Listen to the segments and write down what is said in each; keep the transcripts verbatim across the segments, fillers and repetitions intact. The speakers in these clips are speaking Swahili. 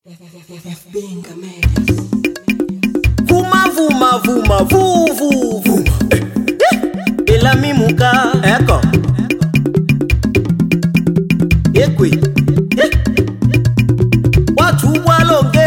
Vuma vuma vuma vu vu vu Ela mimuka Eko Ekwe Watu walonge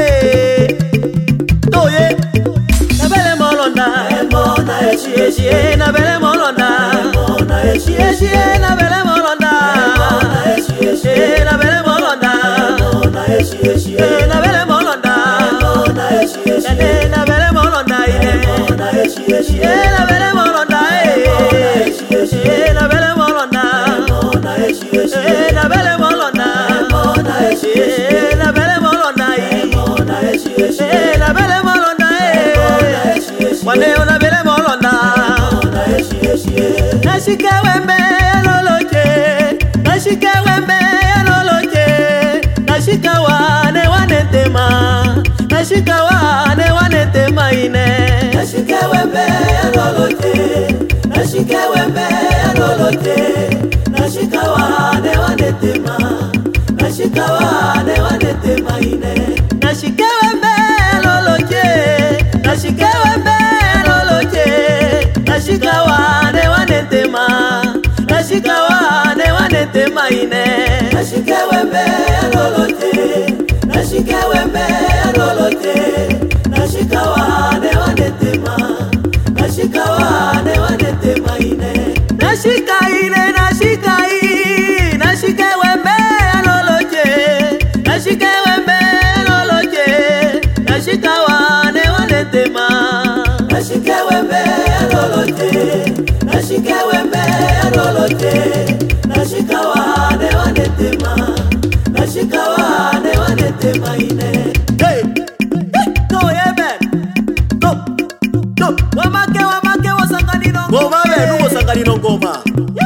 Toye Nabele molonda Mona eshi eshi Nabele molonda Mona eshi eshi Nabele molonda Mona eshi eshi Nabele molonda Mona eshi eshi Nabele molonda Mona eshi eshi Nabele molonda Mona eshi eshi Nabele molonda Mona eshi eshi Nabele molonda Mona eshi eshi Nabele molonda Mona eshi eshi Nabele molonda Mona eshi eshi Nabele molonda Wane ona bele molonda Mona eshi eshi Nashike wembe loloche Nashike wembe loloche Nashika wane wane tema Nashika wane wane tema ine Nashike wembe loloche Nashike wembe loloche Nashika wane wane tema Nashika wane wane tema ine Nashike wembe loloche Nashike wembe loloche Nashika wane wane tema Nashika wane wane tema ine Nashike wembe loloche Nashike wembe loloche Nashika wane wane tema Nashika wane wane tema ine Nashika ine nashika ine Nashike wembe loloche Nashike wembe loloche Nashika wane wane tema Nashike wembe loloche Nashike wembe loloche Nashika wane wane tema Nashika wane wane tema ine Hey Go yebe Go Go Wamake wamake wasangani no Ngoma be nuko sangani no ngoma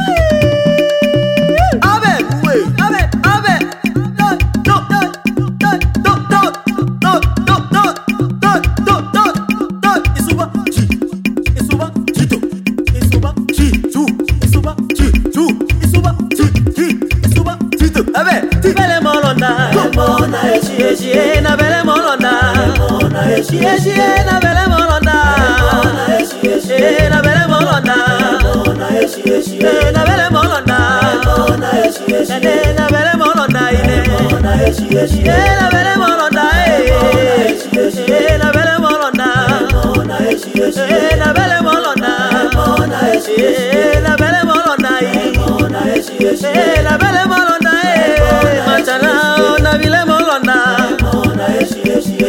Abe uwe Abe abe Do do do do do do do do do do do do Isuba chi Isuba chito Isuba chitu Isuba chitu Isuba chi Isuba chito Abe Bele molonda Mona eshi eshi na bele molonda Mona eshi eshi na bele molonda Mona eshi eshi na bele molonda Mona eshi eshi na bele molonda Mona eshi eshi na bele molonda ine Mona eshi eshi na bele molonda Mona eshi eshi na bele molonda Mona eshi eshi na bele molonda Mona eshi eshi na bele molonda Mona eshi eshi na bele molonda Machala na bile molonda Mona eshi eshi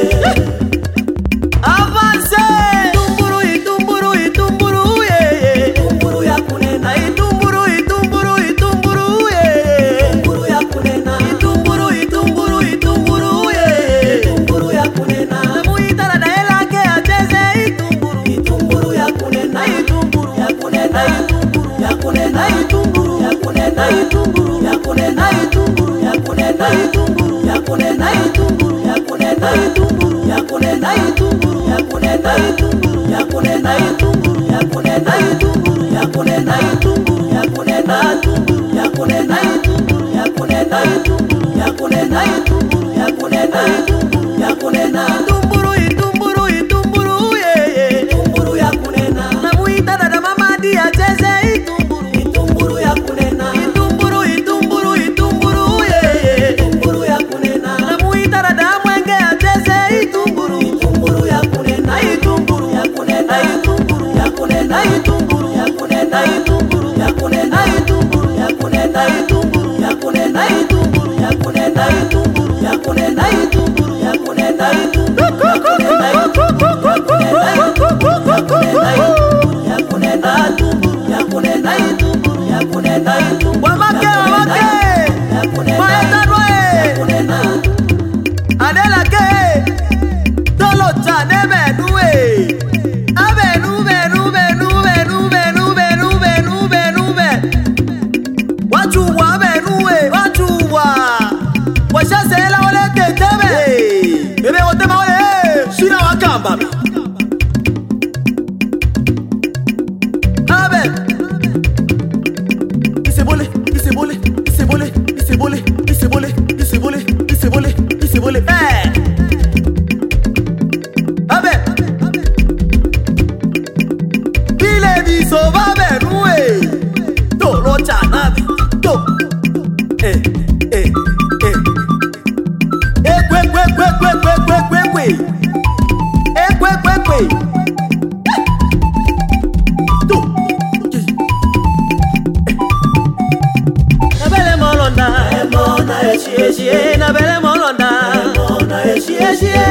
Avance Tumburu itumburu itumburu ye Tumburu ya kunena Itumburu itumburu itumburu ye Tumburu ya kunena Itumburu itumburu itumburu ye Tumburu ya kunena Namuita na daela ke acheze itumburu Itumburu ya kunena Itumburu ya kunena Itumburu ya kunena Itumburu ya kunena Itumburu ya kunena Itumburu ya kunena Itumburu ya kunena Itumburu ya kunena Itumburu ya kunena Itumburu ya kunena Itumburu ya kunena Itumburu ya kunena Itumburu ya kunena Itumburu ya kunena Itumburu ya kunena Itumburu ya kunena Itumburu ya kunena Itumburu ya kunena Itumburu ya kunena Itumburu itumburu itumburu ye Itumburu ya kunena Namuita dada mama di acheze itumburu Itumburu ya kunena Itumburu itumburu itumburu ye Itumburu ya kunena Namuita dada mwenge acheze itumburu Itumburu ya kunena Itumburu ya kunena Itumburu ya kunena Itumburu ya kunena Itumburu ya kunena Itumburu ya kunena Itumburu ya kunena Itumburu ya kunena Itumburu ya kunena Itumburu ya kunena Itumburu Wamake wamake Maeta noe Adela ke Tolo chane benue Abe nube nube nube nube nube nube nube nube Watu wa benue Watu wa Washase la wale tetebe Bebe otema wale Shina wakamba Abe Isebole Abe. Bile biso babe nuwe. Tolo chanabe. To. Eh, eh, eh. Eh, kwe, kwe, kwe, kwe, kwe, kwe, kwe, kwe. Eh, kwe, kwe, kwe. To. Nabele molonda. Emona eshi eshi. Nabele molonda. Emona eshi eshi.